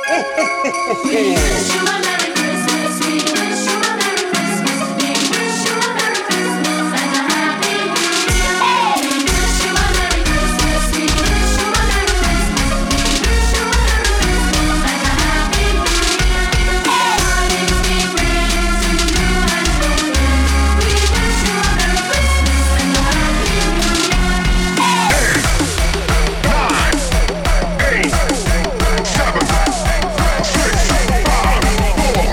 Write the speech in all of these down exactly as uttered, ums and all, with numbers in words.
Eight, seven, six, five, four,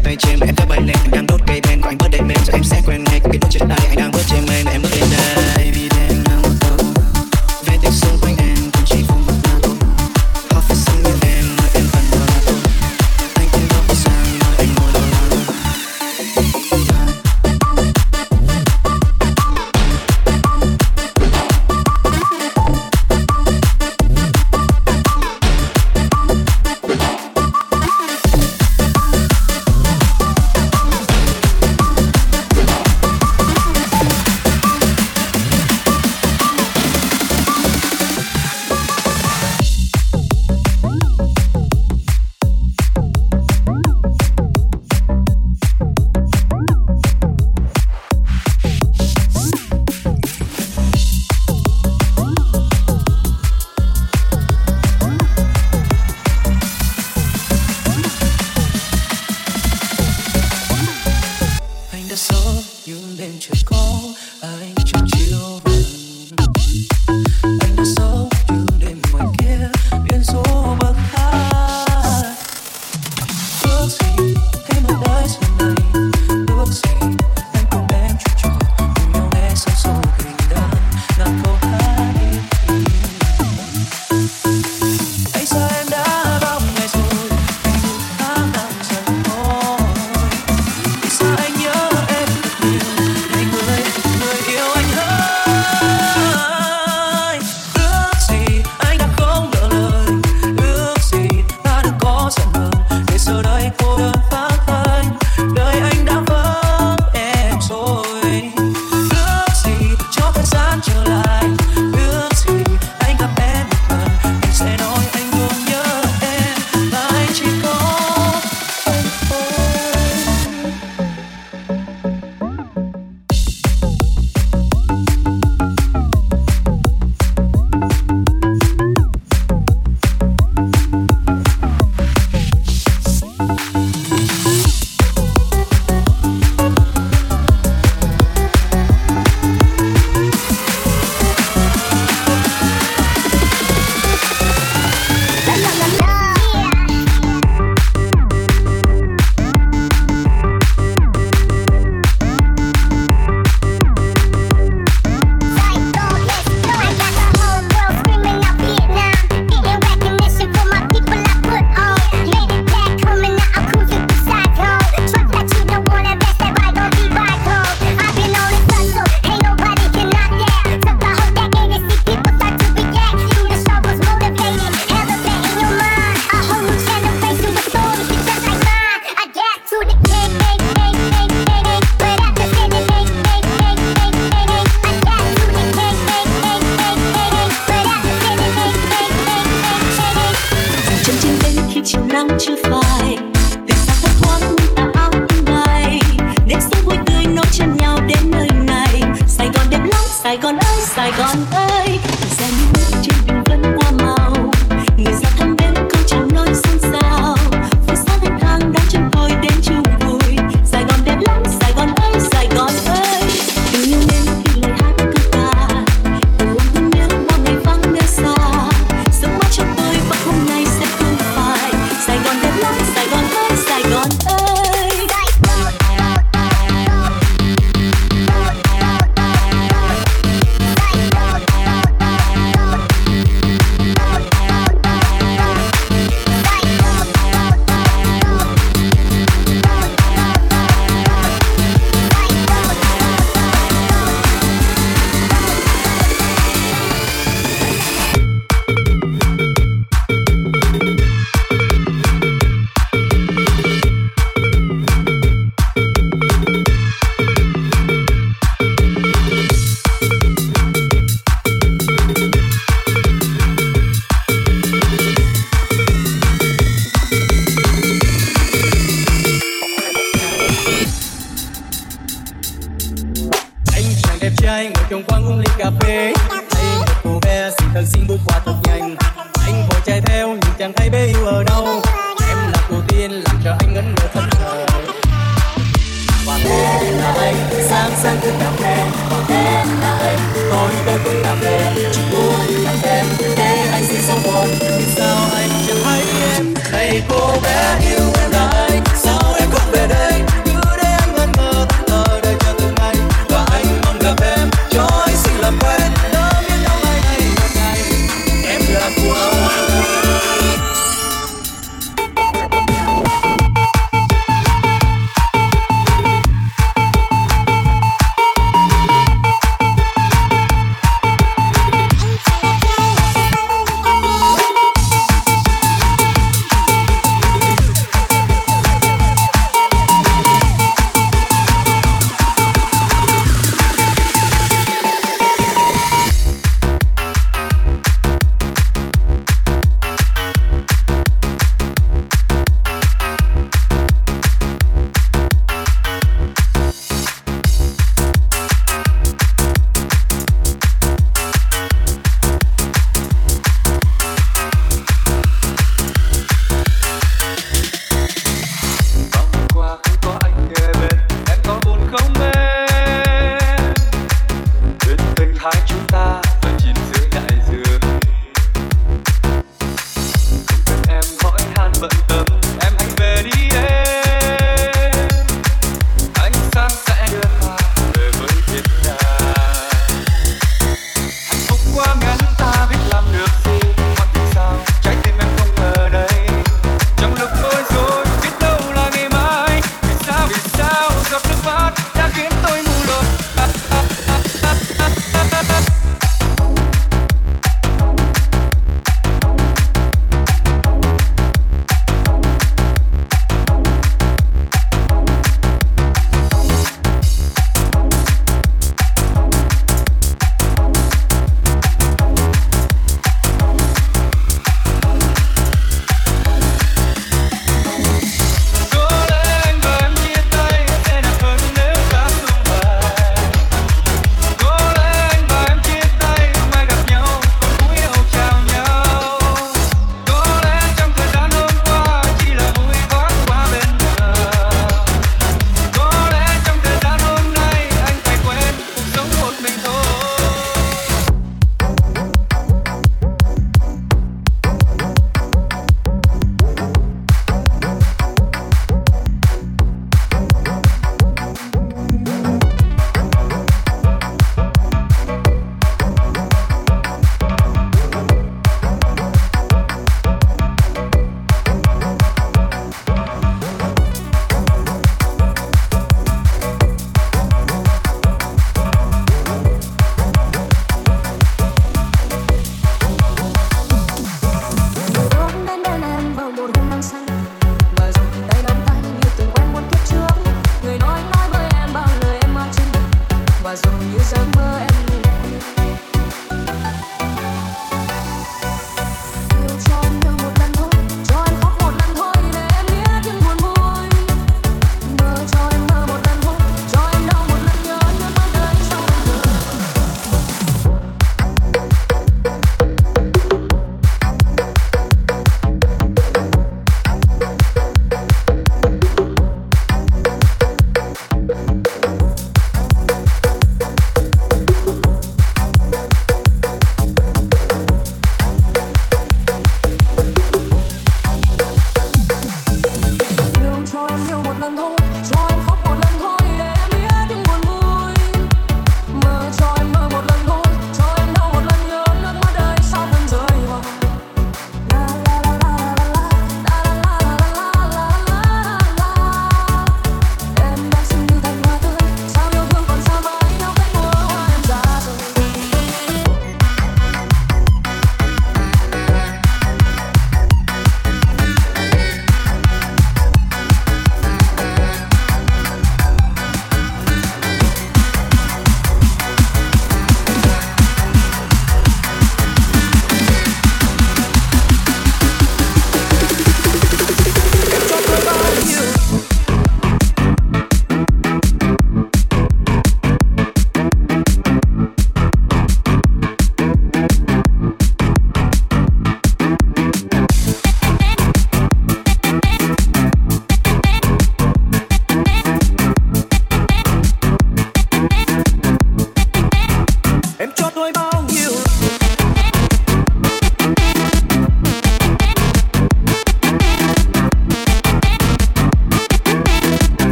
tay trên mà em cứ bay lên, anh đang đốt cây bên của anh bớt đệm mềm rồi em sẽ quen ngay cái đốt trên tay anh đang bớt trên mây mà em bước đến đây. Baby đêm nắng một tối, về tiếng xung quanh em cũng chỉ không một là tôi. Họ phải xinh như em mà em vẫn còn là tôi. Anh cũng đâu sang mà anh ngồi đâu là tôi. Này cô bé yêu em là anh, sao em không về đây? giọt nước mắt đã khiến tôi mù lòa. Có lẽ anh và em chia tay sẽ đẹp hơn nếu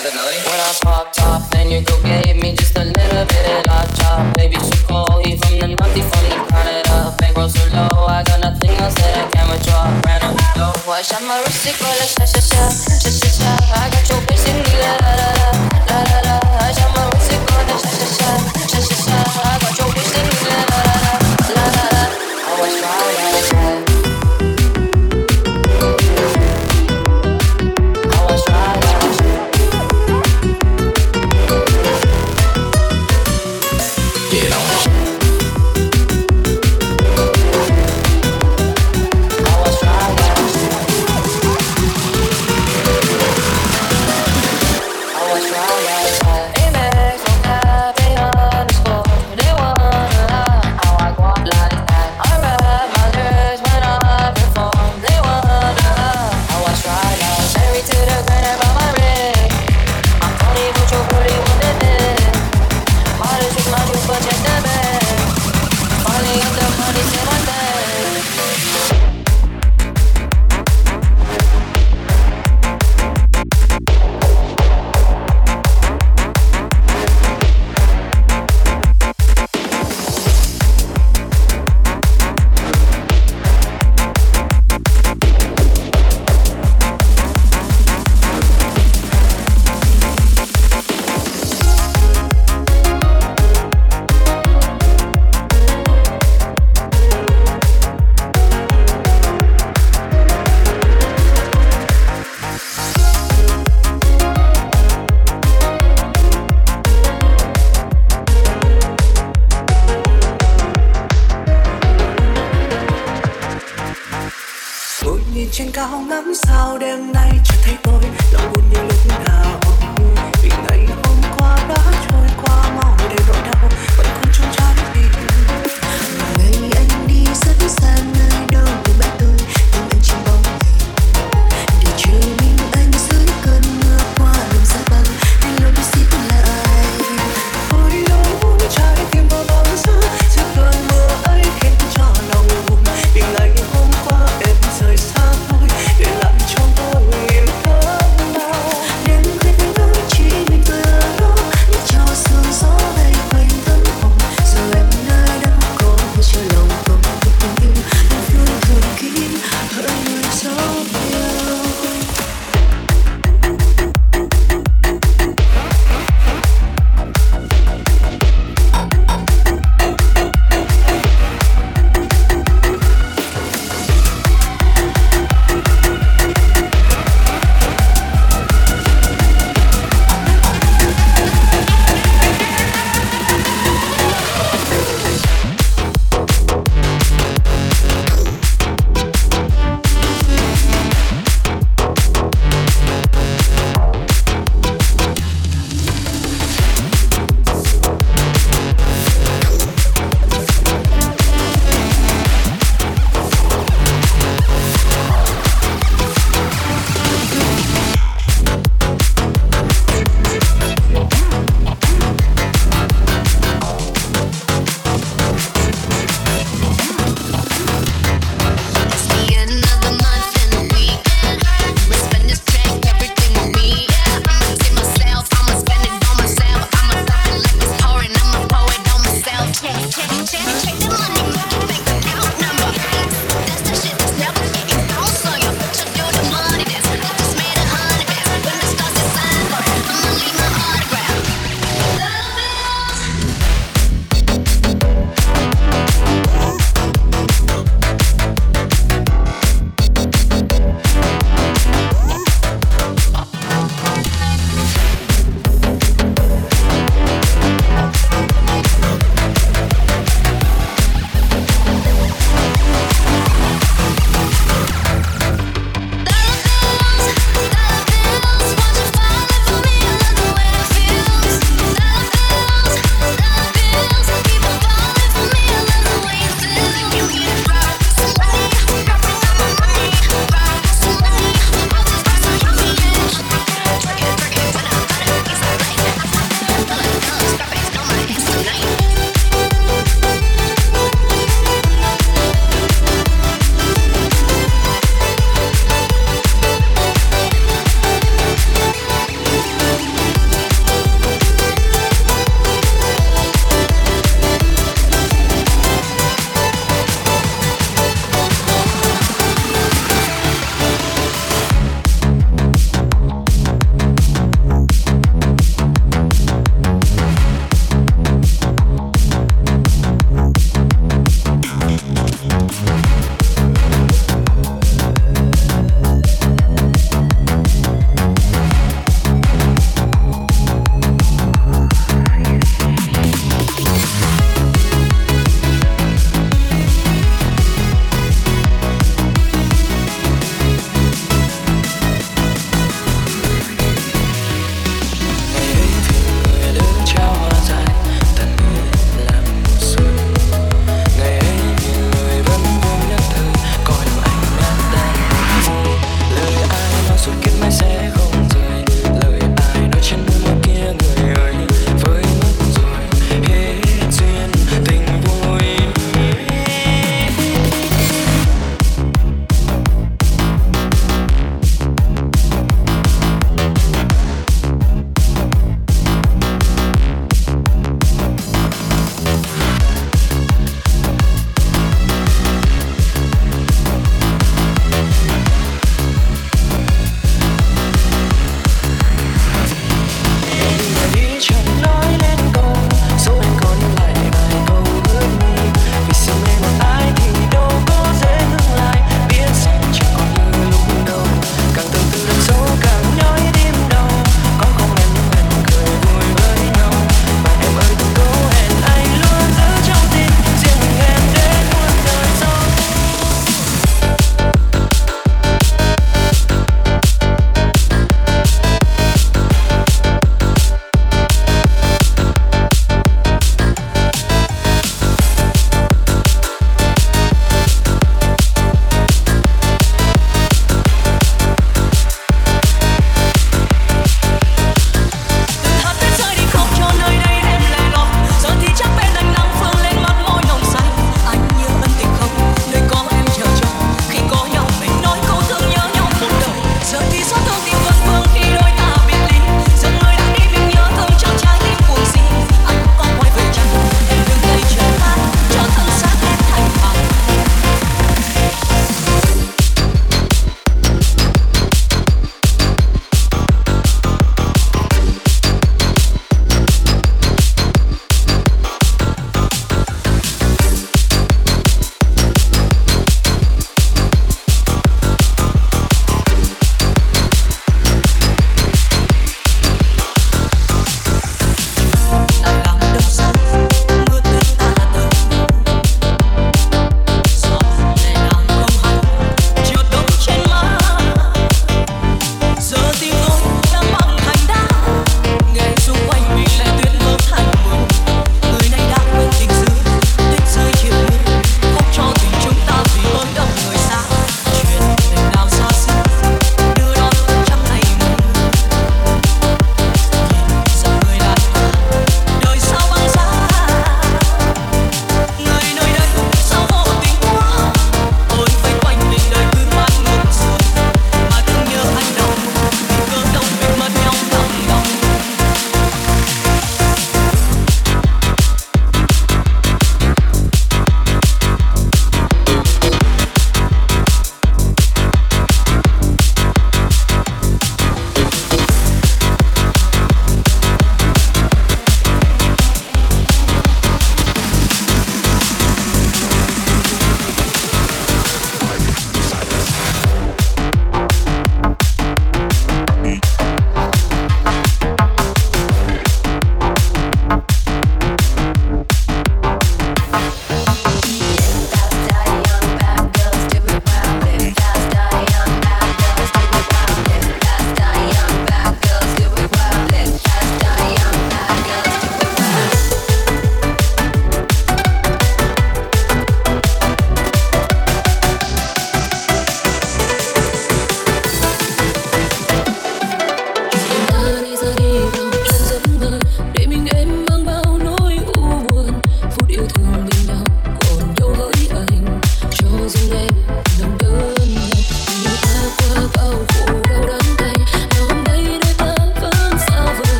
When I popped off, then your girl gave me just a little bit of la chop. Baby, she cold, he from the north, he from the Canada. Bankroll so low, I got nothing else that I can withdraw. Ran up the flow, I shot my wrist, it go like sha sha sha, sha sha sha. I got your bitch singing la la la la, la la la. I shot my wrist, it go like sha sha sha, sha sha sha. I got your bitch singing la la la la, la la la. I was right like that. I was right like that. Get on. I was right like that. I was right like that. Amex, no cap, they underscore. They wanna know how I go up like that. I rap my lyrics when I perform. They wanna know how I try like married to the grind about my ring. I'm funny, but you're pretty with the dick. Modest with my juice, but check the bag. Finally got the money, say my name. ngồi nhìn trên cao ngắm sao đêm nay chưa thấy tôi lòng buồn như lúc nào vì ngày hôm qua đã trôi qua mau để nỗi đau vẫn còn trong trái tim. Ngày anh đi rất xa nơi đâu từ bạn tôi nhưng anh trên bóng hình để chờ mình anh dưới cơn mưa qua đường xa băng anh luôn biết xít lại. Ôi đâu trái tim bao bóng giữa giữa cơn mưa ấy khiến cho lòng buồn vì ngày hôm qua em rời xa tôi để lại cho tôi yêu thương.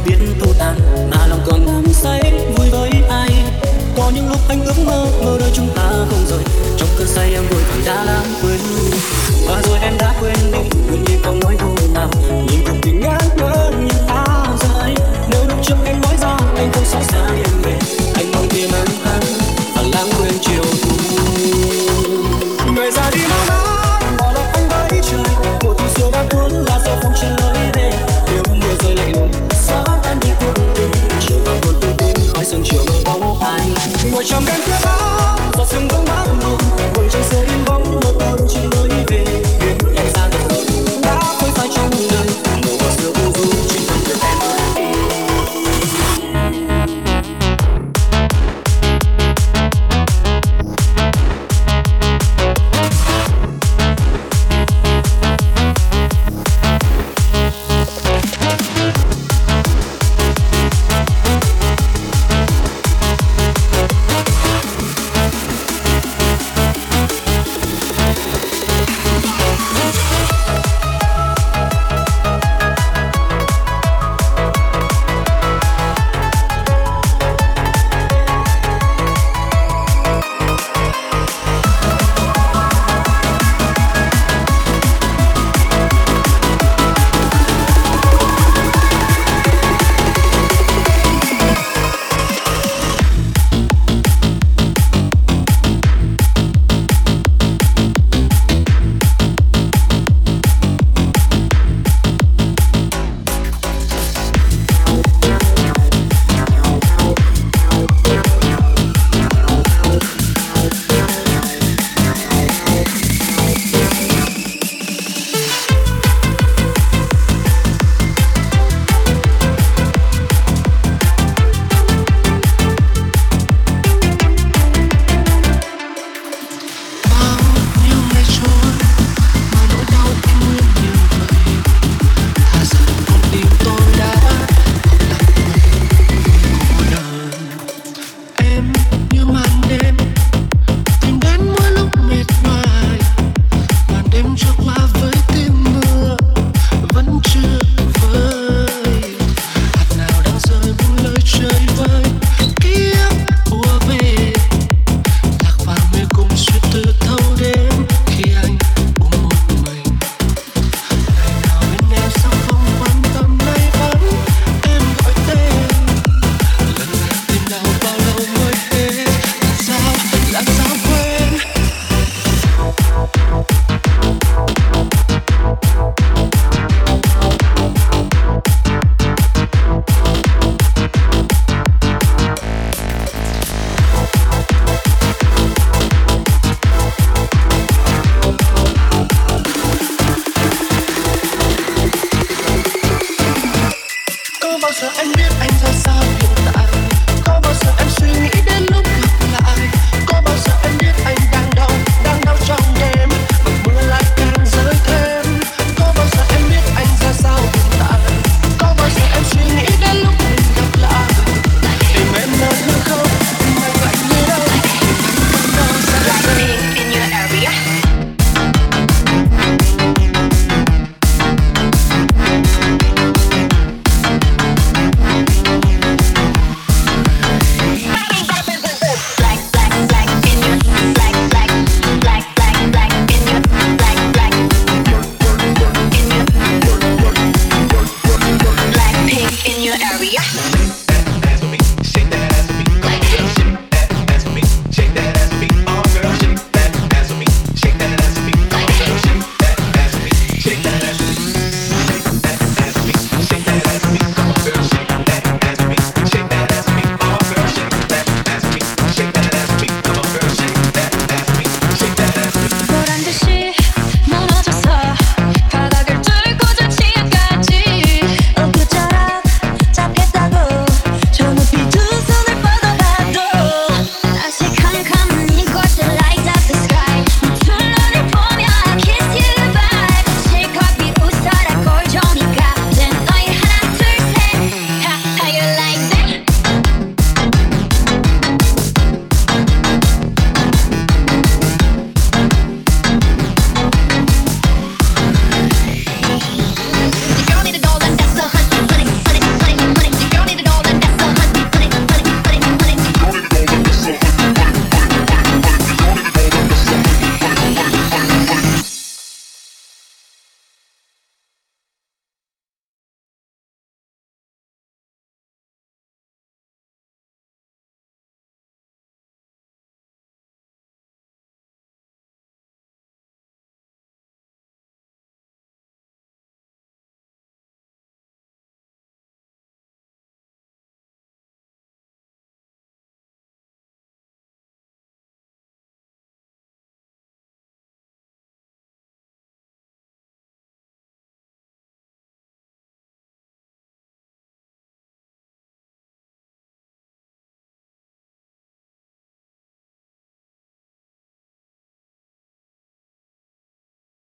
biết thu tàn, mà lòng còn đắm say vui với ai. Có những lúc anh ước mơ mơ đôi chúng ta không rời, trong cơn say em vội vàng đã lãng quên, và rồi em đã quên đi quên đi câu nói vô nào. Nhìn cuộc tình ngát ngơ như áo rơi, nếu lúc trước anh nói ra anh không sao xa em về, anh mong tìm em hắn và lãng quên chiều thu. Người ra đi mau nắng bỏ lại anh với trời, một thu xưa đã cuốn là giờ không trở về. Nếu mưa rơi lạnh lùng gió tan đi cuộc tình, chiều vào buồn tư tin khói sương chiều mơ bóng ai. Ngồi trong cơn tuyết đó giọt sương vững mát mùa, ngồi trong sương in bóng một tàu chỉ lối về. Biết em xa thật rồi đã phôi phai trong đời, mùa hoa xưa u du chỉ cần được em đi. in your area.